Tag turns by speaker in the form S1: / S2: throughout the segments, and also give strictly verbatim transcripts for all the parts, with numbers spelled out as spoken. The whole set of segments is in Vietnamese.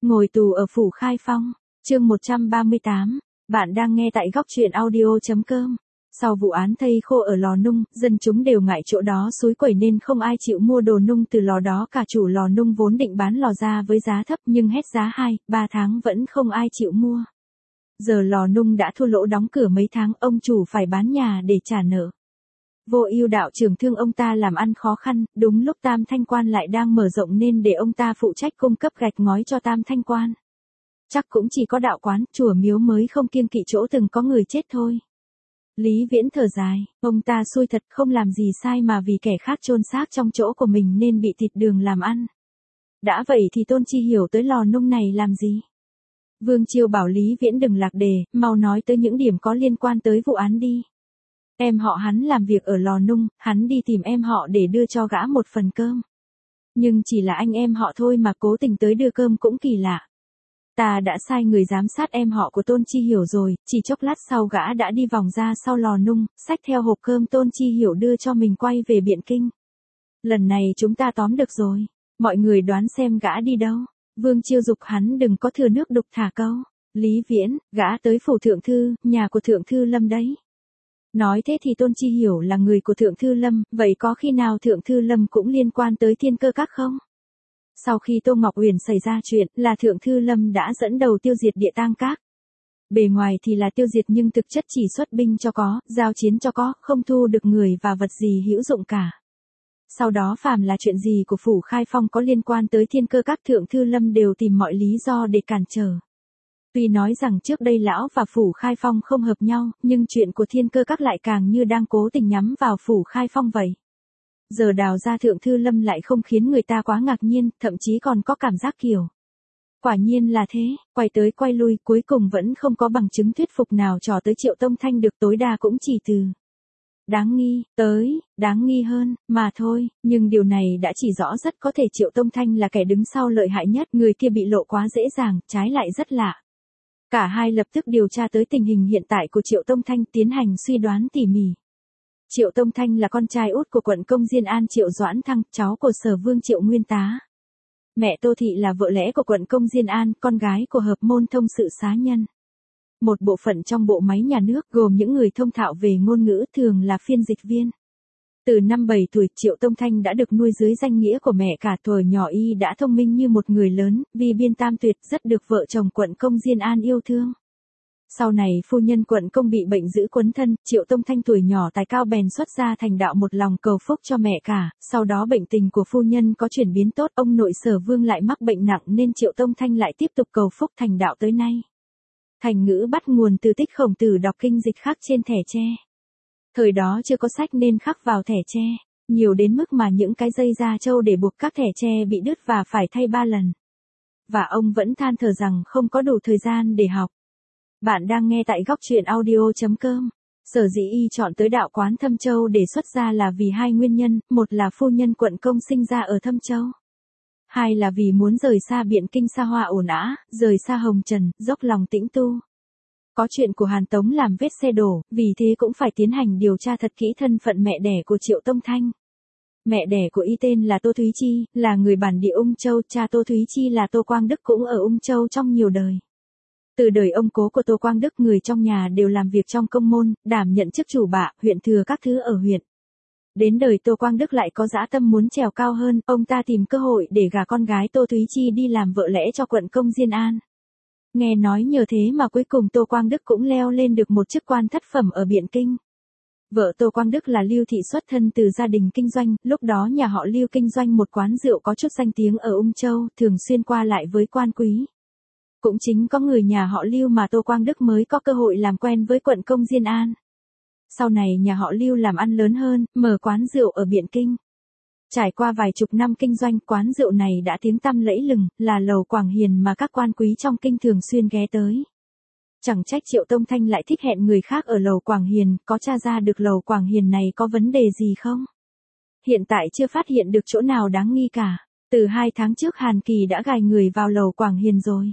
S1: Ngồi tù ở phủ Khai Phong, chương một trăm ba mươi tám, bạn đang nghe tại góc truyện audio.com. Sau vụ án thây khô ở lò nung, dân chúng đều ngại chỗ đó xúi quẩy nên không ai chịu mua đồ nung từ lò đó cả. Chủ lò nung vốn định bán lò ra với giá thấp nhưng hết giá hai, ba tháng vẫn không ai chịu mua. Giờ lò nung đã thua lỗ đóng cửa mấy tháng, ông chủ phải bán nhà để trả nợ. Vô Ưu đạo trưởng thương ông ta làm ăn khó khăn, đúng lúc Tam Thanh Quan lại đang mở rộng nên để ông ta phụ trách cung cấp gạch ngói cho Tam Thanh Quan. Chắc cũng chỉ có đạo quán, chùa miếu mới không kiêng kỵ chỗ từng có người chết thôi. Lý Viễn thở dài, ông ta xui thật, không làm gì sai mà vì kẻ khác chôn xác trong chỗ của mình nên bị thịt đường làm ăn. Đã vậy thì Tôn Chi Hiểu tới lò nung này làm gì? Vương Chiêu bảo Lý Viễn đừng lạc đề, mau nói tới những điểm có liên quan tới vụ án đi. Em họ hắn làm việc ở lò nung, hắn đi tìm em họ để đưa cho gã một phần cơm. Nhưng chỉ là anh em họ thôi mà cố tình tới đưa cơm cũng kỳ lạ. Ta đã sai người giám sát em họ của Tôn Chi Hiểu rồi, chỉ chốc lát sau gã đã đi vòng ra sau lò nung, xách theo hộp cơm Tôn Chi Hiểu đưa cho mình quay về Biện Kinh. Lần này chúng ta tóm được rồi, mọi người đoán xem gã đi đâu. Vương Chiêu dục hắn đừng có thừa nước đục thả câu. Lý Viễn, gã tới phủ Thượng Thư, nhà của Thượng Thư Lâm đấy. Nói thế thì Tôn Chi Hiểu là người của Thượng Thư Lâm, vậy có khi nào Thượng Thư Lâm cũng liên quan tới Thiên Cơ Các không? Sau khi Tô Ngọc Uyển xảy ra chuyện, là Thượng Thư Lâm đã dẫn đầu tiêu diệt Địa Tang Các. Bề ngoài thì là tiêu diệt nhưng thực chất chỉ xuất binh cho có, giao chiến cho có, không thu được người và vật gì hữu dụng cả. Sau đó phàm là chuyện gì của phủ Khai Phong có liên quan tới Thiên Cơ Các, Thượng Thư Lâm đều tìm mọi lý do để cản trở. Tuy nói rằng trước đây lão và phủ Khai Phong không hợp nhau, nhưng chuyện của Thiên Cơ Các lại càng như đang cố tình nhắm vào phủ Khai Phong vậy. Giờ đào ra Thượng Thư Lâm lại không khiến người ta quá ngạc nhiên, thậm chí còn có cảm giác kiểu. Quả nhiên là thế, quay tới quay lui cuối cùng vẫn không có bằng chứng thuyết phục nào trò tới Triệu Tông Thanh được, tối đa cũng chỉ từ đáng nghi, tới, đáng nghi hơn, mà thôi, nhưng điều này đã chỉ rõ rất có thể Triệu Tông Thanh là kẻ đứng sau lợi hại nhất, người kia bị lộ quá dễ dàng, trái lại rất lạ. Cả hai lập tức điều tra tới tình hình hiện tại của Triệu Tông Thanh, tiến hành suy đoán tỉ mỉ. Triệu Tông Thanh là con trai út của quận công Diên An Triệu Doãn Thăng, cháu của Sở Vương Triệu Nguyên Tá. Mẹ Tô Thị là vợ lẽ của quận công Diên An, con gái của hợp môn thông sự xá nhân. Một bộ phận trong bộ máy nhà nước gồm những người thông thạo về ngôn ngữ, thường là phiên dịch viên. Từ năm bảy tuổi, Triệu Tông Thanh đã được nuôi dưới danh nghĩa của mẹ cả. Thuở nhỏ y đã thông minh như một người lớn, vì biên tam tuyệt, rất được vợ chồng quận công Diên An yêu thương. Sau này phu nhân quận công bị bệnh giữ quấn thân, Triệu Tông Thanh tuổi nhỏ tài cao bèn xuất gia thành đạo một lòng cầu phúc cho mẹ cả. Sau đó bệnh tình của phu nhân có chuyển biến tốt, ông nội Sở Vương lại mắc bệnh nặng nên Triệu Tông Thanh lại tiếp tục cầu phúc thành đạo tới nay. Thành ngữ bắt nguồn từ tích Khổng Tử đọc kinh dịch khắc trên thẻ tre. Thời đó chưa có sách nên khắc vào thẻ tre, nhiều đến mức mà những cái dây da trâu để buộc các thẻ tre bị đứt và phải thay ba lần. Và ông vẫn than thở rằng không có đủ thời gian để học. Bạn đang nghe tại góc truyện audio.com. Sở dĩ y chọn tới đạo quán Thâm Châu để xuất gia là vì hai nguyên nhân, một là phu nhân quận công sinh ra ở Thâm Châu. Hai là vì muốn rời xa Biện Kinh xa hoa ồn ào, rời xa hồng trần, dốc lòng tĩnh tu. Có chuyện của Hàn Tống làm vết xe đổ, vì thế cũng phải tiến hành điều tra thật kỹ thân phận mẹ đẻ của Triệu Tông Thanh. Mẹ đẻ của y tên là Tô Thúy Chi, là người bản địa Ung Châu, cha Tô Thúy Chi là Tô Quang Đức cũng ở Ung Châu trong nhiều đời. Từ đời ông cố của Tô Quang Đức, người trong nhà đều làm việc trong công môn, đảm nhận chức chủ bạ, huyện thừa các thứ ở huyện. Đến đời Tô Quang Đức lại có dã tâm muốn trèo cao hơn, ông ta tìm cơ hội để gả con gái Tô Thúy Chi đi làm vợ lẽ cho quận công Diên An. Nghe nói nhờ thế mà cuối cùng Tô Quang Đức cũng leo lên được một chức quan thất phẩm ở Biện Kinh. Vợ Tô Quang Đức là Lưu Thị xuất thân từ gia đình kinh doanh, lúc đó nhà họ Lưu kinh doanh một quán rượu có chút danh tiếng ở Ung Châu, thường xuyên qua lại với quan quý. Cũng chính có người nhà họ Lưu mà Tô Quang Đức mới có cơ hội làm quen với quận công Diên An. Sau này nhà họ Lưu làm ăn lớn hơn, mở quán rượu ở Biện Kinh. Trải qua vài chục năm kinh doanh, quán rượu này đã tiếng tăm lẫy lừng, là lầu Quảng Hiền mà các quan quý trong kinh thường xuyên ghé tới. Chẳng trách Triệu Tông Thanh lại thích hẹn người khác ở lầu Quảng Hiền, có tra ra được lầu Quảng Hiền này có vấn đề gì không? Hiện tại chưa phát hiện được chỗ nào đáng nghi cả. Từ hai tháng trước Hàn Kỳ đã gài người vào lầu Quảng Hiền rồi.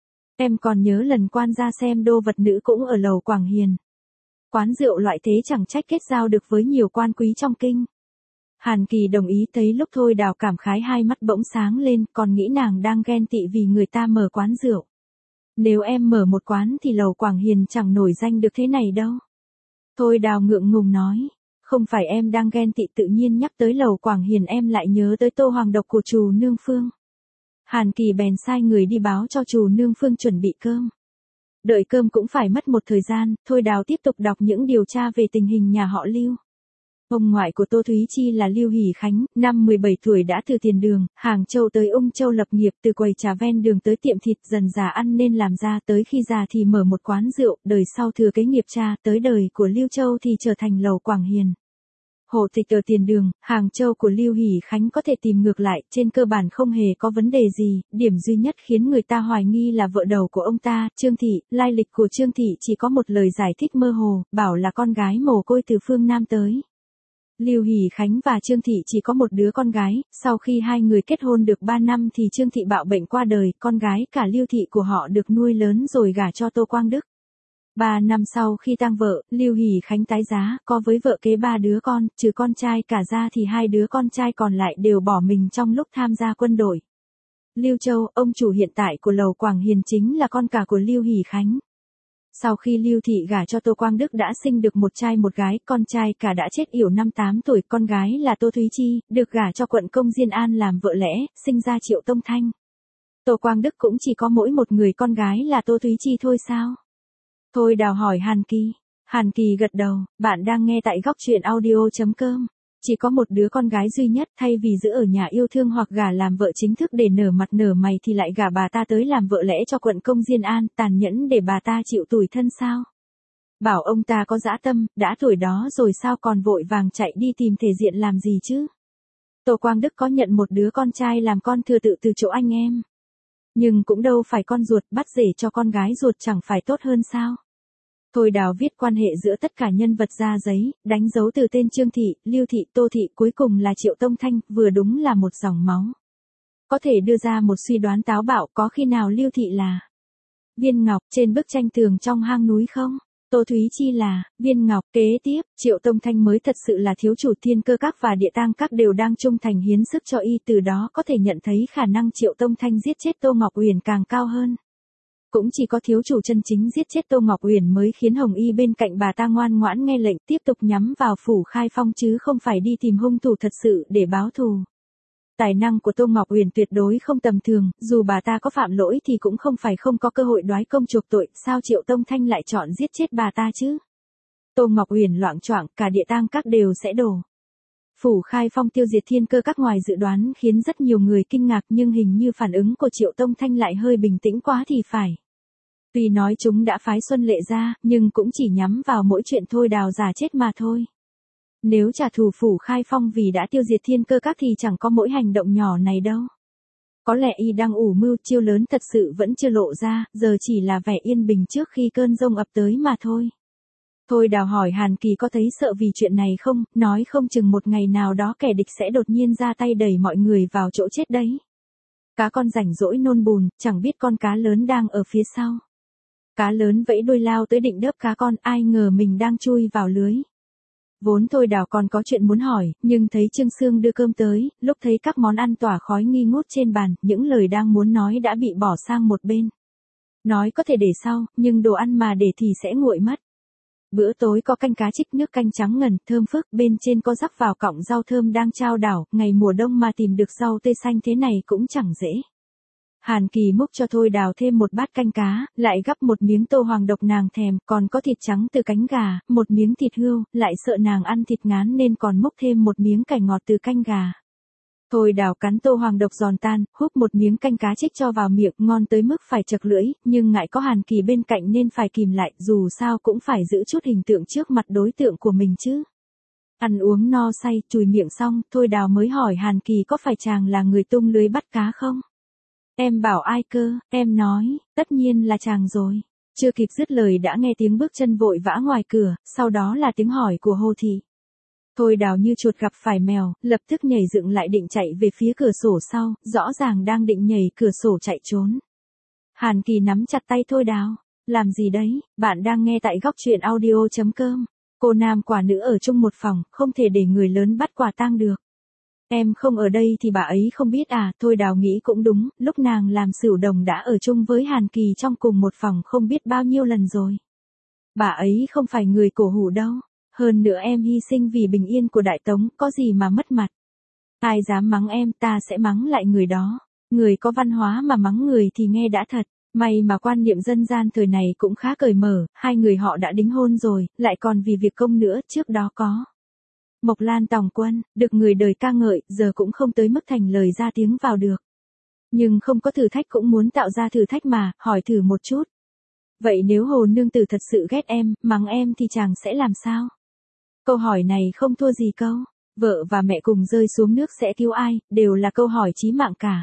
S1: Em còn nhớ lần quan ra xem đô vật nữ cũng ở lầu Quảng Hiền. Quán rượu loại thế chẳng trách kết giao được với nhiều quan quý trong kinh. Hàn Kỳ đồng ý, thấy lúc Thôi Đào cảm khái hai mắt bỗng sáng lên, còn nghĩ nàng đang ghen tị vì người ta mở quán rượu. Nếu em mở một quán thì lầu Quảng Hiền chẳng nổi danh được thế này đâu. Thôi Đào ngượng ngùng nói, không phải em đang ghen tị, tự nhiên nhắc tới lầu Quảng Hiền em lại nhớ tới tô hoàng độc của trù nương Phương. Hàn Kỳ bèn sai người đi báo cho trù nương Phương chuẩn bị cơm. Đợi cơm cũng phải mất một thời gian, Thôi Đào tiếp tục đọc những điều tra về tình hình nhà họ Lưu. Ông ngoại của Tô Thúy Chi là Lưu Hỷ Khánh, năm mười bảy tuổi đã từ tiền đường, Hàng Châu tới Ung Châu lập nghiệp, từ quầy trà ven đường tới tiệm thịt, dần già ăn nên làm ra, tới khi già thì mở một quán rượu, đời sau thừa kế nghiệp cha, tới đời của Lưu Châu thì trở thành lầu Quảng Hiền. Hộ tịch ở tiền đường, Hàng Châu của Lưu Hỷ Khánh có thể tìm ngược lại, trên cơ bản không hề có vấn đề gì, điểm duy nhất khiến người ta hoài nghi là vợ đầu của ông ta, Trương Thị, lai lịch của Trương Thị chỉ có một lời giải thích mơ hồ, bảo là con gái mồ côi từ phương Nam tới. Lưu Hỷ Khánh và Trương Thị chỉ có một đứa con gái, sau khi hai người kết hôn được ba năm thì Trương Thị bạo bệnh qua đời, con gái cả Lưu Thị của họ được nuôi lớn rồi gả cho Tô Quang Đức. Ba năm sau khi tang vợ, Lưu Hỷ Khánh tái giá, có với vợ kế ba đứa con, trừ con trai cả ra thì hai đứa con trai còn lại đều bỏ mình trong lúc tham gia quân đội. Lưu Châu, ông chủ hiện tại của lầu Quảng Hiền chính là con cả của Lưu Hỷ Khánh. Sau khi Lưu Thị gả cho Tô Quang Đức đã sinh được một trai một gái, con trai cả đã chết yểu năm tám tuổi, con gái là Tô Thúy Chi, được gả cho quận công Diên An làm vợ lẽ, sinh ra Triệu Tông Thanh. Tô Quang Đức cũng chỉ có mỗi một người con gái là Tô Thúy Chi thôi sao? Thôi Đào hỏi Hàn Kỳ. Hàn Kỳ gật đầu, bạn đang nghe tại góc truyện audio.com. Chỉ có một đứa con gái duy nhất, thay vì giữ ở nhà yêu thương hoặc gả làm vợ chính thức để nở mặt nở mày thì lại gả bà ta tới làm vợ lẽ cho quận công Diên An, tàn nhẫn để bà ta chịu tủi thân sao? Bảo ông ta có dã tâm, đã tuổi đó rồi sao còn vội vàng chạy đi tìm thể diện làm gì chứ? Tô Quang Đức có nhận một đứa con trai làm con thừa tự từ chỗ anh em. Nhưng cũng đâu phải con ruột, bắt rể cho con gái ruột chẳng phải tốt hơn sao? Thôi Đào viết quan hệ giữa tất cả nhân vật ra giấy, đánh dấu từ tên Trương Thị, Lưu Thị, Tô Thị, cuối cùng là Triệu Tông Thanh, vừa đúng là một dòng máu. Có thể đưa ra một suy đoán táo bạo, có khi nào Lưu Thị là viên ngọc trên bức tranh tường trong hang núi không? Tô Thúy Chi là viên ngọc, kế tiếp, Triệu Tông Thanh mới thật sự là thiếu chủ. Thiên Cơ Các và Địa Tang Các đều đang trung thành hiến sức cho y, từ đó có thể nhận thấy khả năng Triệu Tông Thanh giết chết Tô Ngọc Uyển càng cao hơn. Cũng chỉ có thiếu chủ chân chính giết chết Tô Ngọc Uyển mới khiến Hồng Y bên cạnh bà ta ngoan ngoãn nghe lệnh tiếp tục nhắm vào Phủ Khai Phong chứ không phải đi tìm hung thủ thật sự để báo thù. Tài năng của Tô Ngọc Uyển tuyệt đối không tầm thường, dù bà ta có phạm lỗi thì cũng không phải không có cơ hội đoái công chuộc tội, sao Triệu Tông Thanh lại chọn giết chết bà ta chứ? Tô Ngọc Uyển loạng choạng, cả Địa Tang Các đều sẽ đổ. Phủ Khai Phong tiêu diệt Thiên Cơ Các ngoài dự đoán khiến rất nhiều người kinh ngạc, nhưng hình như phản ứng của Triệu Tông Thanh lại hơi bình tĩnh quá thì phải. Tuy nói chúng đã phái Xuân Lệ ra, nhưng cũng chỉ nhắm vào mỗi chuyện Thôi Đào giả chết mà thôi. Nếu trả thù Phủ Khai Phong vì đã tiêu diệt Thiên Cơ Các thì chẳng có mỗi hành động nhỏ này đâu. Có lẽ y đang ủ mưu, chiêu lớn thật sự vẫn chưa lộ ra, giờ chỉ là vẻ yên bình trước khi cơn giông ập tới mà thôi. Thôi Đào hỏi Hàn Kỳ có thấy sợ vì chuyện này không, nói không chừng một ngày nào đó kẻ địch sẽ đột nhiên ra tay đẩy mọi người vào chỗ chết đấy. Cá con rảnh rỗi nôn bùn, chẳng biết con cá lớn đang ở phía sau. Cá lớn vẫy đuôi lao tới định đớp cá con, ai ngờ mình đang chui vào lưới. Vốn Thôi Đào còn có chuyện muốn hỏi, nhưng thấy Trương Sương đưa cơm tới, lúc thấy các món ăn tỏa khói nghi ngút trên bàn, những lời đang muốn nói đã bị bỏ sang một bên. Nói có thể để sau, nhưng đồ ăn mà để thì sẽ nguội mất. Bữa tối có canh cá trích nước canh trắng ngần, thơm phức, bên trên có rắc vào cọng rau thơm đang trao đảo, ngày mùa đông mà tìm được rau tươi xanh thế này cũng chẳng dễ. Hàn Kỳ múc cho Thôi Đào thêm một bát canh cá, lại gắp một miếng tô hoàng độc nàng thèm, còn có thịt trắng từ cánh gà, một miếng thịt hươu, lại sợ nàng ăn thịt ngán nên còn múc thêm một miếng cải ngọt từ canh gà. Thôi Đào cắn tô hoàng độc giòn tan, húp một miếng canh cá trích cho vào miệng, ngon tới mức phải chật lưỡi, nhưng ngại có Hàn Kỳ bên cạnh nên phải kìm lại, dù sao cũng phải giữ chút hình tượng trước mặt đối tượng của mình chứ. Ăn uống no say, chùi miệng xong, Thôi Đào mới hỏi Hàn Kỳ có phải chàng là người tung lưới bắt cá không? Em bảo ai cơ, em nói, tất nhiên là chàng rồi. Chưa kịp dứt lời đã nghe tiếng bước chân vội vã ngoài cửa, sau đó là tiếng hỏi của Hồ Thị. Thôi Đào như chuột gặp phải mèo, lập tức nhảy dựng lại định chạy về phía cửa sổ sau, rõ ràng đang định nhảy cửa sổ chạy trốn. Hàn Kỳ nắm chặt tay Thôi Đào. Làm gì đấy, bạn đang nghe tại góc truyện audio.com. Cô nam quả nữ ở chung một phòng, không thể để người lớn bắt quả tang được. Em không ở đây thì bà ấy không biết à, Thôi Đào nghĩ cũng đúng, lúc nàng làm Sửu Đồng đã ở chung với Hàn Kỳ trong cùng một phòng không biết bao nhiêu lần rồi. Bà ấy không phải người cổ hủ đâu, hơn nữa em hy sinh vì bình yên của Đại Tống, có gì mà mất mặt. Ai dám mắng em, ta sẽ mắng lại người đó. Người có văn hóa mà mắng người thì nghe đã thật. May mà quan niệm dân gian thời này cũng khá cởi mở, hai người họ đã đính hôn rồi, lại còn vì việc công nữa, trước đó có. Mộc Lan tòng quân, được người đời ca ngợi, giờ cũng không tới mức thành lời ra tiếng vào được. Nhưng không có thử thách cũng muốn tạo ra thử thách mà, hỏi thử một chút. Vậy nếu Hồ Nương Tử thật sự ghét em, mắng em thì chàng sẽ làm sao? Câu hỏi này không thua gì câu, vợ và mẹ cùng rơi xuống nước sẽ cứu ai, đều là câu hỏi chí mạng cả.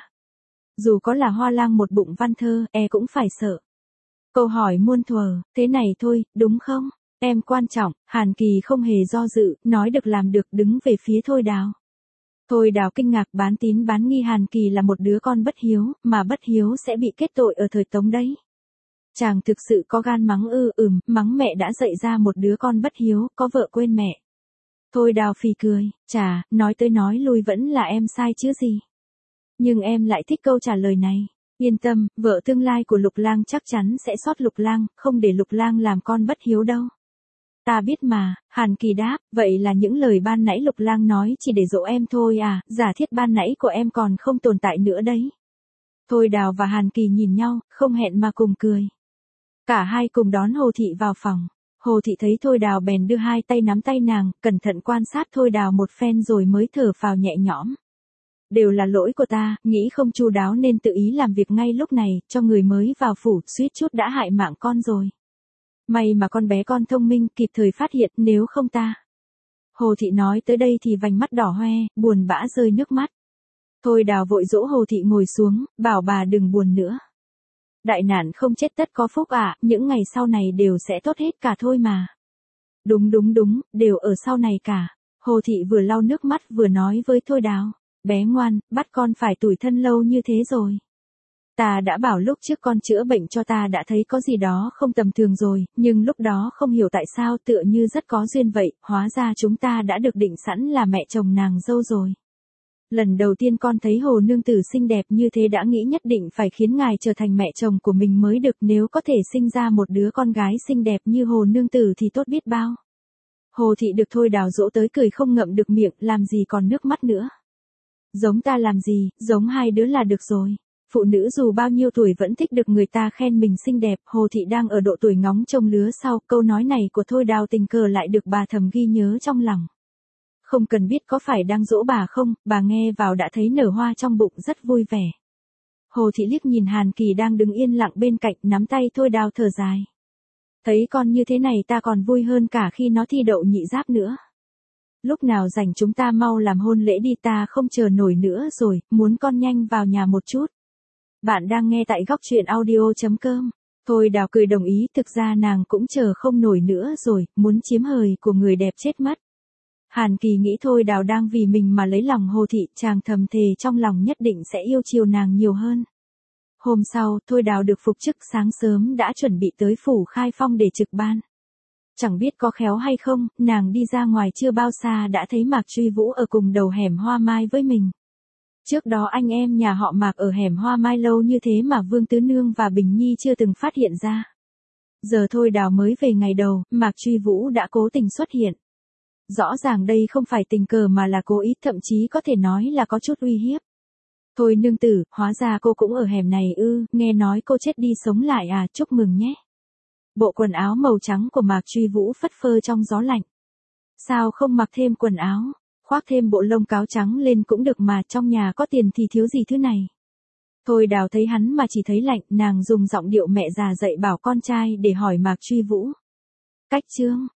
S1: Dù có là Hoa Lang một bụng văn thơ, e cũng phải sợ. Câu hỏi muôn thuở, thế này thôi, đúng không? Em quan trọng, Hàn Kỳ không hề do dự, nói được làm được, đứng về phía Thôi Đào. Thôi Đào kinh ngạc, bán tín bán nghi Hàn Kỳ là một đứa con bất hiếu, mà bất hiếu sẽ bị kết tội ở thời Tống đấy. Chàng thực sự có gan mắng ư? Ừm, mắng mẹ đã dạy ra một đứa con bất hiếu, có vợ quên mẹ. Thôi Đào phì cười, chà, nói tới nói lui vẫn là em sai chứ gì. Nhưng em lại thích câu trả lời này. Yên tâm, vợ tương lai của Lục Lang chắc chắn sẽ sót Lục Lang, không để Lục Lang làm con bất hiếu đâu. Ta biết mà, Hàn Kỳ đáp, vậy là những lời ban nãy Lục Lang nói chỉ để dỗ em thôi à, giả thiết ban nãy của em còn không tồn tại nữa đấy. Thôi Đào và Hàn Kỳ nhìn nhau, không hẹn mà cùng cười. Cả hai cùng đón Hồ Thị vào phòng. Hồ Thị thấy Thôi Đào bèn đưa hai tay nắm tay nàng, cẩn thận quan sát Thôi Đào một phen rồi mới thở phào nhẹ nhõm. Đều là lỗi của ta, nghĩ không chu đáo nên tự ý làm việc ngay lúc này, cho người mới vào phủ, suýt chút đã hại mạng con rồi. May mà con bé con thông minh, kịp thời phát hiện, nếu không ta. Hồ Thị nói tới đây thì vành mắt đỏ hoe, buồn bã rơi nước mắt. Thôi Đào vội dỗ Hồ Thị ngồi xuống, bảo bà đừng buồn nữa. Đại nạn không chết tất có phúc ạ, à, những ngày sau này đều sẽ tốt hết cả thôi mà. Đúng đúng đúng, đều ở sau này cả. Hồ Thị vừa lau nước mắt vừa nói với Thôi Đào. Bé ngoan, bắt con phải tủi thân lâu như thế rồi. Ta đã bảo lúc trước con chữa bệnh cho ta đã thấy có gì đó không tầm thường rồi, nhưng lúc đó không hiểu tại sao tựa như rất có duyên vậy, hóa ra chúng ta đã được định sẵn là mẹ chồng nàng dâu rồi. Lần đầu tiên con thấy Hồ Nương Tử xinh đẹp như thế đã nghĩ nhất định phải khiến ngài trở thành mẹ chồng của mình mới được, nếu có thể sinh ra một đứa con gái xinh đẹp như Hồ Nương Tử thì tốt biết bao. Hồ Thị được Thôi Đào dỗ tới cười không ngậm được miệng, làm gì còn nước mắt nữa. Giống ta làm gì, giống hai đứa là được rồi. Phụ nữ dù bao nhiêu tuổi vẫn thích được người ta khen mình xinh đẹp, Hồ Thị đang ở độ tuổi ngóng trông lứa sau, câu nói này của Thôi Đào tình cờ lại được bà thầm ghi nhớ trong lòng. Không cần biết có phải đang dỗ bà không, bà nghe vào đã thấy nở hoa trong bụng rất vui vẻ. Hồ Thị liếc nhìn Hàn Kỳ đang đứng yên lặng bên cạnh, nắm tay Thôi Đào thở dài. Thấy con như thế này ta còn vui hơn cả khi nó thi đậu nhị giáp nữa. Lúc nào rảnh chúng ta mau làm hôn lễ đi, ta không chờ nổi nữa rồi, muốn con nhanh vào nhà một chút. Bạn đang nghe tại góc truyện audio chấm com. Thôi Đào cười đồng ý, thực ra nàng cũng chờ không nổi nữa rồi, muốn chiếm hời của người đẹp chết mất. Hàn Kỳ nghĩ Thôi Đào đang vì mình mà lấy lòng Hồ Thị, chàng thầm thề trong lòng nhất định sẽ yêu chiều nàng nhiều hơn. Hôm sau, Thôi Đào được phục chức, sáng sớm đã chuẩn bị tới phủ Khai Phong để trực ban. Chẳng biết có khéo hay không, nàng đi ra ngoài chưa bao xa đã thấy Mạc Truy Vũ ở cùng đầu hẻm Hoa Mai với mình. Trước đó anh em nhà họ Mạc ở hẻm Hoa Mai lâu như thế mà Vương Tứ Nương và Bình Nhi chưa từng phát hiện ra. Giờ Thôi Đào mới về ngày đầu, Mạc Truy Vũ đã cố tình xuất hiện. Rõ ràng đây không phải tình cờ mà là cố ý, thậm chí có thể nói là có chút uy hiếp. Thôi nương tử, hóa ra cô cũng ở hẻm này ư, nghe nói cô chết đi sống lại à, chúc mừng nhé. Bộ quần áo màu trắng của Mạc Truy Vũ phất phơ trong gió lạnh. Sao không mặc thêm quần áo, khoác thêm bộ lông cáo trắng lên cũng được mà, trong nhà có tiền thì thiếu gì thứ này. Thôi Đào thấy hắn mà chỉ thấy lạnh, nàng dùng giọng điệu mẹ già dạy bảo con trai để hỏi Mạc Truy Vũ. Cách chương